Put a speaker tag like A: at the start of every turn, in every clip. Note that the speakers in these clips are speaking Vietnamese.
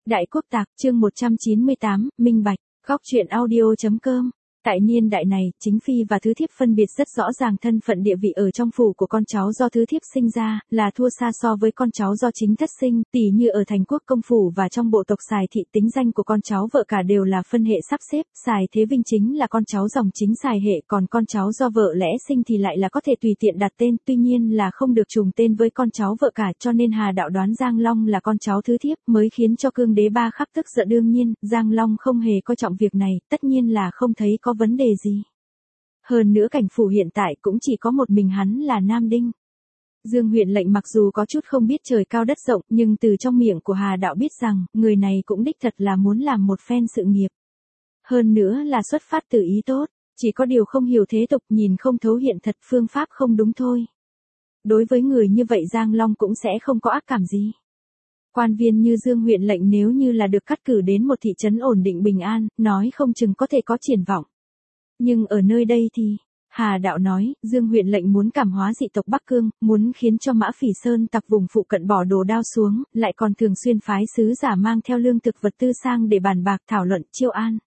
A: Đại Quốc Tạc, chương 198, Minh Bạch, góc truyện audio.com. Tại niên đại này, chính phi và thứ thiếp phân biệt rất rõ ràng thân phận địa vị ở trong phủ của con cháu do thứ thiếp sinh ra, là thua xa so với con cháu do chính thất sinh, tỉ như ở thành quốc công phủ và trong bộ tộc Sài thị tính danh của con cháu vợ cả đều là phân hệ sắp xếp, Sài Thế Vinh chính là con cháu dòng chính Sài hệ, còn con cháu do vợ lẽ sinh thì lại là có thể tùy tiện đặt tên, tuy nhiên là không được trùng tên với con cháu vợ cả, cho nên Hà Đạo đoán Giang Long là con cháu thứ thiếp, mới khiến cho Cương Đế Ba Khắc tức giận. Đương nhiên, Giang Long không hề coi trọng việc này, tất nhiên là không thấy có vấn đề gì. Hơn nữa cảnh phủ hiện tại cũng chỉ có một mình hắn là Nam Đinh. Dương huyện lệnh mặc dù có chút không biết trời cao đất rộng, nhưng từ trong miệng của Hà Đạo biết rằng, người này cũng đích thật là muốn làm một phen sự nghiệp. Hơn nữa là xuất phát từ ý tốt, chỉ có điều không hiểu thế tục, nhìn không thấu hiện thật, phương pháp không đúng thôi. Đối với người như vậy Giang Long cũng sẽ không có ác cảm gì. Quan viên như Dương huyện lệnh nếu như là được cắt cử đến một thị trấn ổn định bình an, nói không chừng có thể có triển vọng. Nhưng ở nơi đây thì, Hà Đạo nói, Dương huyện lệnh muốn cảm hóa dị tộc Bắc Cương, muốn khiến cho Mã Phỉ Sơn tặc vùng phụ cận bỏ đồ đao xuống, lại còn thường xuyên phái sứ giả mang theo lương thực vật tư sang để bàn bạc thảo luận chiêu an.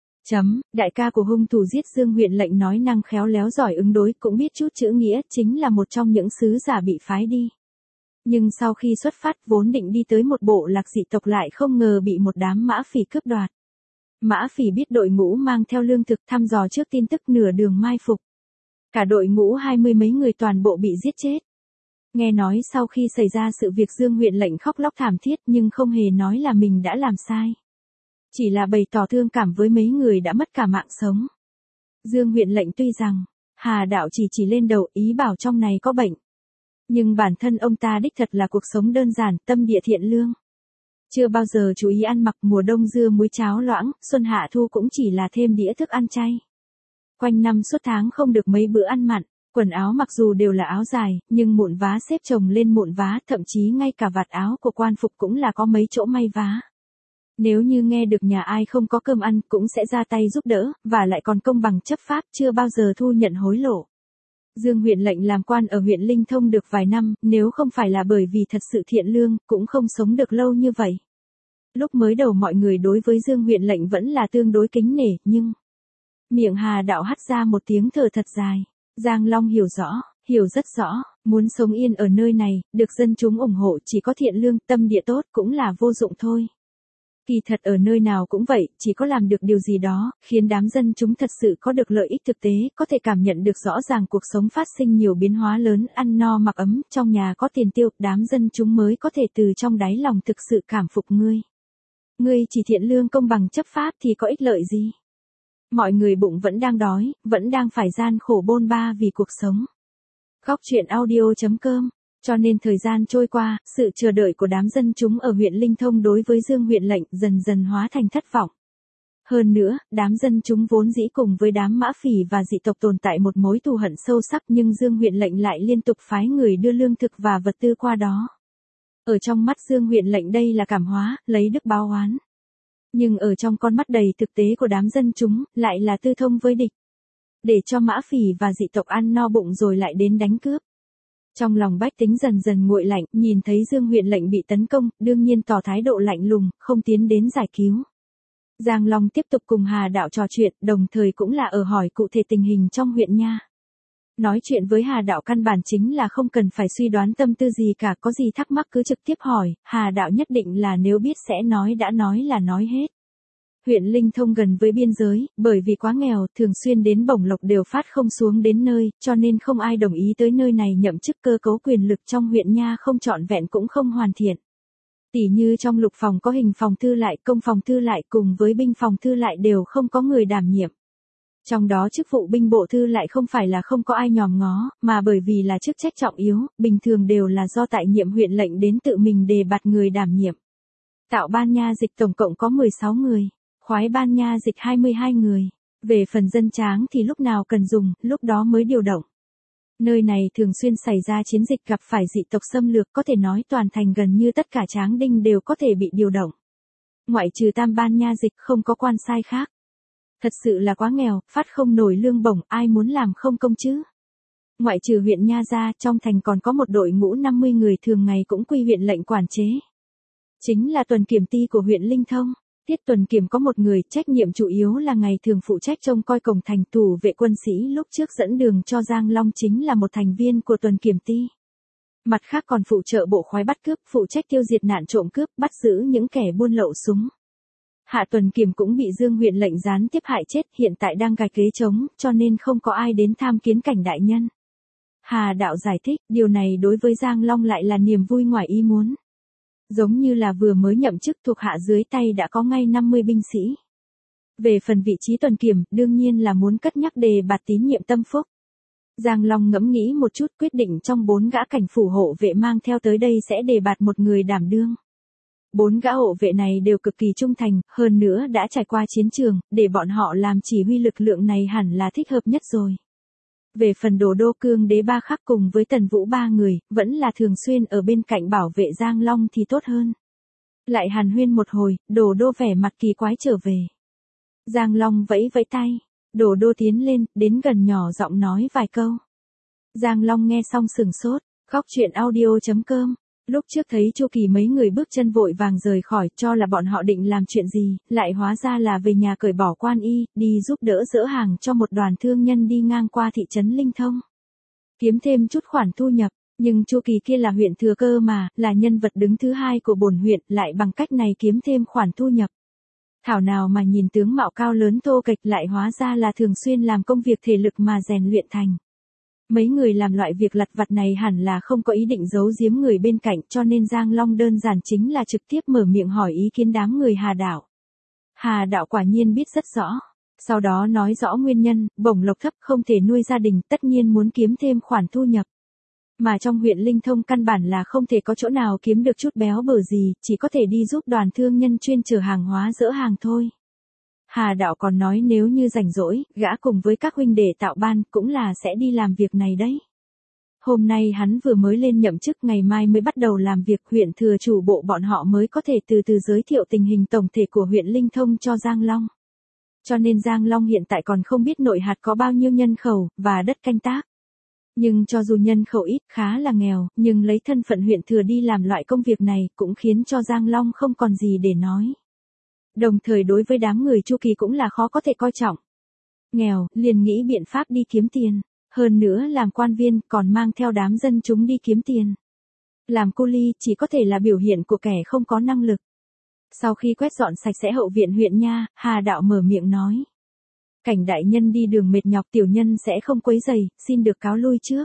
A: Đại ca của hung thủ giết Dương huyện lệnh nói năng khéo léo giỏi ứng đối, cũng biết chút chữ nghĩa, chính là một trong những sứ giả bị phái đi. Nhưng sau khi xuất phát vốn định đi tới một bộ lạc dị tộc lại không ngờ bị một đám Mã Phỉ cướp đoạt. Mã Phỉ biết đội ngũ mang theo lương thực thăm dò trước tin tức nửa đường mai phục. Cả đội ngũ 20 mấy người toàn bộ bị giết chết. Nghe nói sau khi xảy ra sự việc Dương huyện lệnh khóc lóc thảm thiết nhưng không hề nói là mình đã làm sai. Chỉ là bày tỏ thương cảm với mấy người đã mất cả mạng sống. Dương huyện lệnh tuy rằng, Hà Đạo chỉ lên đầu ý bảo trong này có bệnh. Nhưng bản thân ông ta đích thật là cuộc sống đơn giản, tâm địa thiện lương. Chưa bao giờ chú ý ăn mặc, mùa đông dưa muối cháo loãng, xuân hạ thu cũng chỉ là thêm đĩa thức ăn chay. Quanh năm suốt tháng không được mấy bữa ăn mặn, quần áo mặc dù đều là áo dài, nhưng mụn vá xếp chồng lên mụn vá, thậm chí ngay cả vạt áo của quan phục cũng là có mấy chỗ may vá. Nếu như nghe được nhà ai không có cơm ăn cũng sẽ ra tay giúp đỡ, và lại còn công bằng chấp pháp, chưa bao giờ thu nhận hối lộ. Dương huyện lệnh làm quan ở huyện Linh Thông được vài năm, nếu không phải là bởi vì thật sự thiện lương, cũng không sống được lâu như vậy. Lúc mới đầu mọi người đối với Dương huyện lệnh vẫn là tương đối kính nể, nhưng... Miệng Hà Đạo hắt ra một tiếng thở thật dài. Giang Long hiểu rất rõ, muốn sống yên ở nơi này, được dân chúng ủng hộ chỉ có thiện lương, tâm địa tốt cũng là vô dụng thôi. Kỳ thật ở nơi nào cũng vậy, chỉ có làm được điều gì đó, khiến đám dân chúng thật sự có được lợi ích thực tế, có thể cảm nhận được rõ ràng cuộc sống phát sinh nhiều biến hóa lớn, ăn no mặc ấm, trong nhà có tiền tiêu, đám dân chúng mới có thể từ trong đáy lòng thực sự cảm phục ngươi. Ngươi chỉ thiện lương công bằng chấp pháp thì có ích lợi gì? Mọi người bụng vẫn đang đói, vẫn đang phải gian khổ bôn ba vì cuộc sống. Góc truyện audio.com. Cho nên thời gian trôi qua, sự chờ đợi của đám dân chúng ở huyện Linh Thông đối với Dương huyện lệnh dần dần hóa thành thất vọng. Hơn nữa, đám dân chúng vốn dĩ cùng với đám Mã Phỉ và dị tộc tồn tại một mối thù hận sâu sắc, nhưng Dương huyện lệnh lại liên tục phái người đưa lương thực và vật tư qua đó. Ở trong mắt Dương huyện lệnh đây là cảm hóa, lấy đức báo oán. Nhưng ở trong con mắt đầy thực tế của đám dân chúng, lại là tư thông với địch. Để cho Mã Phỉ và dị tộc ăn no bụng rồi lại đến đánh cướp. Trong lòng bách tính dần dần nguội lạnh, nhìn thấy Dương huyện lệnh bị tấn công, đương nhiên tỏ thái độ lạnh lùng, không tiến đến giải cứu. Giang Long tiếp tục cùng Hà Đạo trò chuyện, đồng thời cũng là ở hỏi cụ thể tình hình trong huyện nha. Nói chuyện với Hà Đạo căn bản chính là không cần phải suy đoán tâm tư gì cả, có gì thắc mắc cứ trực tiếp hỏi, Hà Đạo nhất định là nếu biết sẽ nói đã nói là nói hết. Huyện Linh Thông gần với biên giới, bởi vì quá nghèo, thường xuyên đến bổng lộc đều phát không xuống đến nơi, cho nên không ai đồng ý tới nơi này nhậm chức, cơ cấu quyền lực trong huyện nha không trọn vẹn cũng không hoàn thiện. Tỉ như trong lục phòng có hình phòng thư lại, công phòng thư lại cùng với binh phòng thư lại đều không có người đảm nhiệm. Trong đó chức vụ binh bộ thư lại không phải là không có ai nhòm ngó, mà bởi vì là chức trách trọng yếu, bình thường đều là do tại nhiệm huyện lệnh đến tự mình đề bạt người đảm nhiệm. Tạo ban nha dịch tổng cộng có 16 người. Khoái ban nha dịch 22 người. Về phần dân tráng thì lúc nào cần dùng, lúc đó mới điều động. Nơi này thường xuyên xảy ra chiến dịch gặp phải dị tộc xâm lược, có thể nói toàn thành gần như tất cả tráng đinh đều có thể bị điều động. Ngoại trừ tam ban nha dịch không có quan sai khác. Thật sự là quá nghèo, phát không nổi lương bổng, ai muốn làm không công chứ. Ngoại trừ huyện nha ra, trong thành còn có một đội ngũ 50 người thường ngày cũng quy huyện lệnh quản chế. chính là tuần kiểm ty của huyện Linh Thông. Tiết tuần kiểm có một người, trách nhiệm chủ yếu là ngày thường phụ trách trông coi cổng thành. Thủ vệ quân sĩ lúc trước dẫn đường cho Giang Long chính là một thành viên của tuần kiểm ty. Mặt khác còn phụ trợ bộ khoái bắt cướp, phụ trách tiêu diệt nạn trộm cướp, bắt giữ những kẻ buôn lậu súng. Hạ tuần kiểm cũng bị Dương huyện lệnh gián tiếp hại chết, hiện tại đang gạch ghế trống, cho nên không có ai đến tham kiến cảnh đại nhân. Hà đạo giải thích, điều này đối với Giang Long lại là niềm vui ngoài ý muốn. Giống như là vừa mới nhậm chức, thuộc hạ dưới tay đã có ngay 50 binh sĩ. Về phần vị trí tuần kiểm, đương nhiên là muốn cất nhắc đề bạt tín nhiệm tâm phúc. Giang Long ngẫm nghĩ một chút, quyết định trong 4 gã cảnh phủ hộ vệ mang theo tới đây sẽ đề bạt một người đảm đương. 4 gã hộ vệ này đều cực kỳ trung thành, hơn nữa đã trải qua chiến trường, để bọn họ làm chỉ huy lực lượng này hẳn là thích hợp nhất rồi. Về phần Đồ Đô Cương Đế Ba Khắc cùng với Tần Vũ 3 người, vẫn là thường xuyên ở bên cạnh bảo vệ Giang Long thì tốt hơn. Lại hàn huyên một hồi, Đồ Đô vẻ mặt kỳ quái trở về. Giang Long vẫy vẫy tay, Đồ Đô tiến lên, đến gần nhỏ giọng nói vài câu. Giang Long nghe xong sừng sốt, góc chuyện audio.com. Lúc trước thấy Chu Kỳ mấy người bước chân vội vàng rời khỏi, cho là bọn họ định làm chuyện gì, lại hóa ra là về nhà cởi bỏ quan y, đi giúp đỡ dỡ hàng cho một đoàn thương nhân đi ngang qua thị trấn Linh Thông. Kiếm thêm chút khoản thu nhập, nhưng Chu Kỳ kia là huyện thừa cơ mà, là nhân vật đứng thứ 2 của bổn huyện, lại bằng cách này kiếm thêm khoản thu nhập. Thảo nào mà nhìn tướng mạo cao lớn thô kệch, lại hóa ra là thường xuyên làm công việc thể lực mà rèn luyện thành. Mấy người làm loại việc lặt vặt này hẳn là không có ý định giấu giếm người bên cạnh, cho nên Giang Long đơn giản chính là trực tiếp mở miệng hỏi ý kiến đám người Hà đạo. Hà đạo quả nhiên biết rất rõ. Sau đó nói rõ nguyên nhân, bổng lộc thấp không thể nuôi gia đình, tất nhiên muốn kiếm thêm khoản thu nhập. Mà trong huyện Linh Thông căn bản là không thể có chỗ nào kiếm được chút béo bở gì, chỉ có thể đi giúp đoàn thương nhân chuyên chở hàng hóa dỡ hàng thôi. Hà đạo còn nói nếu như rảnh rỗi, gã cùng với các huynh đệ tạo ban cũng là sẽ đi làm việc này đấy. Hôm nay hắn vừa mới lên nhậm chức, ngày mai mới bắt đầu làm việc, huyện thừa chủ bộ bọn họ mới có thể từ từ giới thiệu tình hình tổng thể của huyện Linh Thông cho Giang Long. Cho nên Giang Long hiện tại còn không biết nội hạt có bao nhiêu nhân khẩu, và đất canh tác. Nhưng cho dù nhân khẩu ít, khá là nghèo, nhưng lấy thân phận huyện thừa đi làm loại công việc này cũng khiến cho Giang Long không còn gì để nói. Đồng thời đối với đám người Chu Kỳ cũng là khó có thể coi trọng. Nghèo, liền nghĩ biện pháp đi kiếm tiền. Hơn nữa làm quan viên còn mang theo đám dân chúng đi kiếm tiền. Làm cu li chỉ có thể là biểu hiện của kẻ không có năng lực. Sau khi quét dọn sạch sẽ hậu viện huyện nha, Hà đạo mở miệng nói. Cảnh đại nhân đi đường mệt nhọc, tiểu nhân sẽ không quấy rầy, xin được cáo lui trước.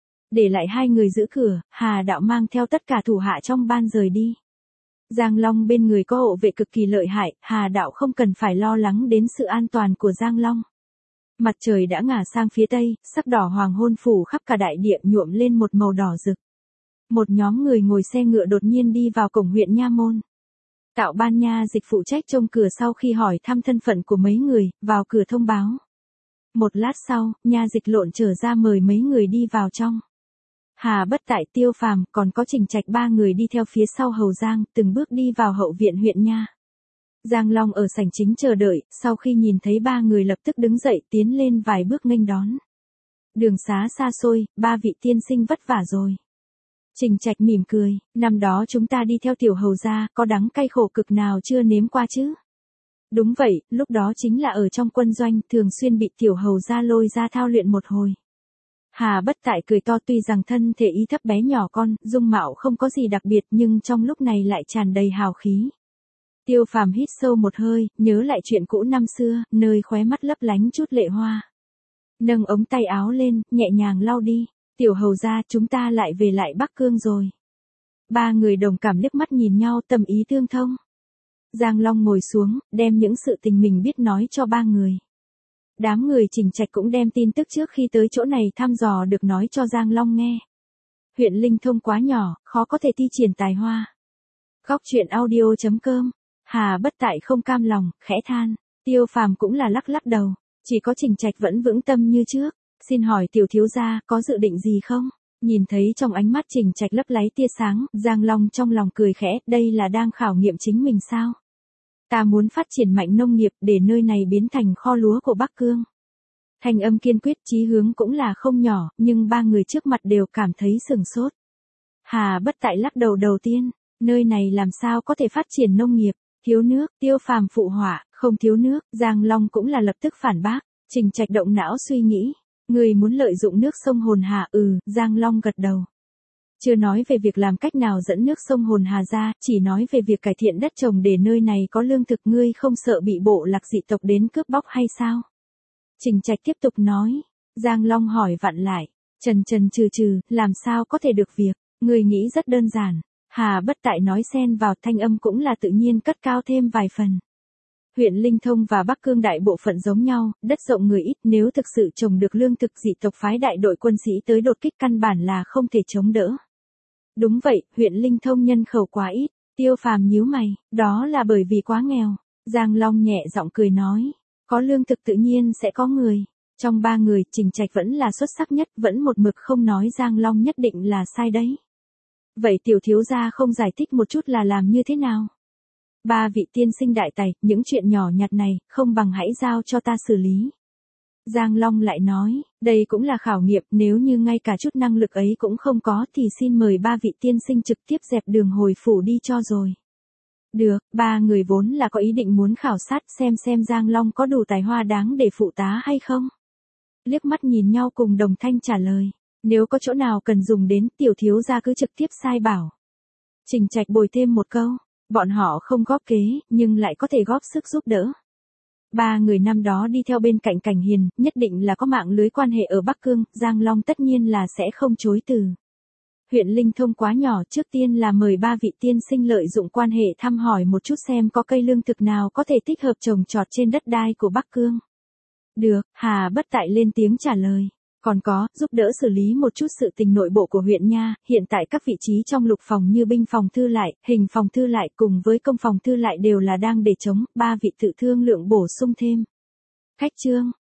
A: Để lại 2 người giữ cửa, Hà đạo mang theo tất cả thủ hạ trong ban rời đi. Giang Long bên người có hộ vệ cực kỳ lợi hại, Hà đạo không cần phải lo lắng đến sự an toàn của Giang Long. Mặt trời đã ngả sang phía tây, sắc đỏ hoàng hôn phủ khắp cả đại địa, nhuộm lên một màu đỏ rực. Một nhóm người ngồi xe ngựa đột nhiên đi vào cổng huyện nha môn. Tạo ban nha dịch phụ trách trông cửa sau khi hỏi thăm thân phận của mấy người, vào cửa thông báo. Một lát sau, nha dịch lộn trở ra mời mấy người đi vào trong. Hà Bất Tại, Tiêu Phàm, còn có Trình Trạch 3 người đi theo phía sau hầu Giang, từng bước đi vào hậu viện huyện nha. Giang Long ở sảnh chính chờ đợi, sau khi nhìn thấy 3 người lập tức đứng dậy tiến lên vài bước nghênh đón. Đường xá xa xôi, 3 vị tiên sinh vất vả rồi. Trình Trạch mỉm cười, năm đó chúng ta đi theo tiểu hầu gia, có đắng cay khổ cực nào chưa nếm qua chứ? Đúng vậy, lúc đó chính là ở trong quân doanh, thường xuyên bị tiểu hầu gia lôi ra thao luyện một hồi. Hà Bất Tại cười to, tuy rằng thân thể y thấp bé nhỏ con, dung mạo không có gì đặc biệt nhưng trong lúc này lại tràn đầy hào khí. Tiêu Phàm hít sâu một hơi, nhớ lại chuyện cũ năm xưa, nơi khóe mắt lấp lánh chút lệ hoa. Nâng ống tay áo lên, nhẹ nhàng lau đi. Tiểu hầu gia, chúng ta lại về lại Bắc Cương rồi. 3 người đồng cảm liếc mắt nhìn nhau, tâm ý tương thông. Giang Long ngồi xuống, đem những sự tình mình biết nói cho 3 người. Đám người Trình Trạch cũng đem tin tức trước khi tới chỗ này thăm dò được nói cho Giang Long nghe. Huyện Linh Thông quá nhỏ, khó có thể thi triển tài hoa. Góc chuyện audio.com. Hà Bất Tại không cam lòng, khẽ than. Tiêu Phàm cũng là lắc lắc đầu. Chỉ có Trình Trạch vẫn vững tâm như trước. Xin hỏi tiểu thiếu gia có dự định gì không? Nhìn thấy trong ánh mắt Trình Trạch lấp láy tia sáng, Giang Long trong lòng cười khẽ, đây là đang khảo nghiệm chính mình sao? Ta muốn phát triển mạnh nông nghiệp để nơi này biến thành kho lúa của Bắc Cương. Thanh âm kiên quyết, chí hướng cũng là không nhỏ, nhưng 3 người trước mặt đều cảm thấy sửng sốt. Hà Bất Tại lắc đầu đầu tiên, Nơi này làm sao có thể phát triển nông nghiệp, thiếu nước, Tiêu Phàm phụ họa, không thiếu nước, Giang Long cũng là lập tức phản bác, Trình Trạch động não suy nghĩ, người muốn lợi dụng nước sông Hồn Hà, Giang Long gật đầu. Chưa nói về việc làm cách nào dẫn nước sông Hồn Hà ra, chỉ nói về việc cải thiện đất trồng để nơi này có lương thực, ngươi không sợ bị bộ lạc dị tộc đến cướp bóc hay sao? Trình Trạch tiếp tục nói, Giang Long hỏi vặn lại, trần trừ, làm sao có thể được việc, ngươi nghĩ rất đơn giản. Hà Bất Tại nói xen vào, thanh âm cũng là tự nhiên cất cao thêm vài phần. Huyện Linh Thông và Bắc Cương đại bộ phận giống nhau, đất rộng người ít, nếu thực sự trồng được lương thực, dị tộc phái đại đội quân sĩ tới đột kích căn bản là không thể chống đỡ. Đúng vậy, huyện Linh Thông nhân khẩu quá ít, Tiêu Phàm nhíu mày, đó là bởi vì quá nghèo. Giang Long nhẹ giọng cười nói, có lương thực tự nhiên sẽ có người. Trong ba người, Trình Trạch vẫn là xuất sắc nhất, vẫn một mực không nói Giang Long nhất định là sai đấy. Vậy tiểu thiếu gia không giải thích một chút là làm như thế nào? Ba vị tiên sinh đại tài, những chuyện nhỏ nhặt này, không bằng hãy giao cho ta xử lý. Giang Long lại nói, đây cũng là khảo nghiệm, nếu như ngay cả chút năng lực ấy cũng không có thì xin mời ba vị tiên sinh trực tiếp dẹp đường hồi phủ đi cho rồi. Được, ba người vốn là có ý định muốn khảo sát xem Giang Long có đủ tài hoa đáng để phụ tá hay không. Liếc mắt nhìn nhau cùng đồng thanh trả lời, nếu có chỗ nào cần dùng đến tiểu thiếu gia cứ trực tiếp sai bảo. Trình Trạch bồi thêm một câu, bọn họ không góp kế, nhưng lại có thể góp sức giúp đỡ. Ba người năm đó đi theo bên cạnh Cảnh Hiền, nhất định là có mạng lưới quan hệ ở Bắc Cương, Giang Long tất nhiên là sẽ không chối từ. Huyện Linh Thông quá nhỏ, trước tiên là mời ba vị tiên sinh lợi dụng quan hệ thăm hỏi một chút xem có cây lương thực nào có thể thích hợp trồng trọt trên đất đai của Bắc Cương. Được, Hà Bất Tại lên tiếng trả lời. Còn có, giúp đỡ xử lý một chút sự tình nội bộ của huyện nha, hiện tại các vị trí trong lục phòng như binh phòng thư lại, hình phòng thư lại cùng với công phòng thư lại đều là đang để trống, ba vị tự thương lượng bổ sung thêm. Khách trương,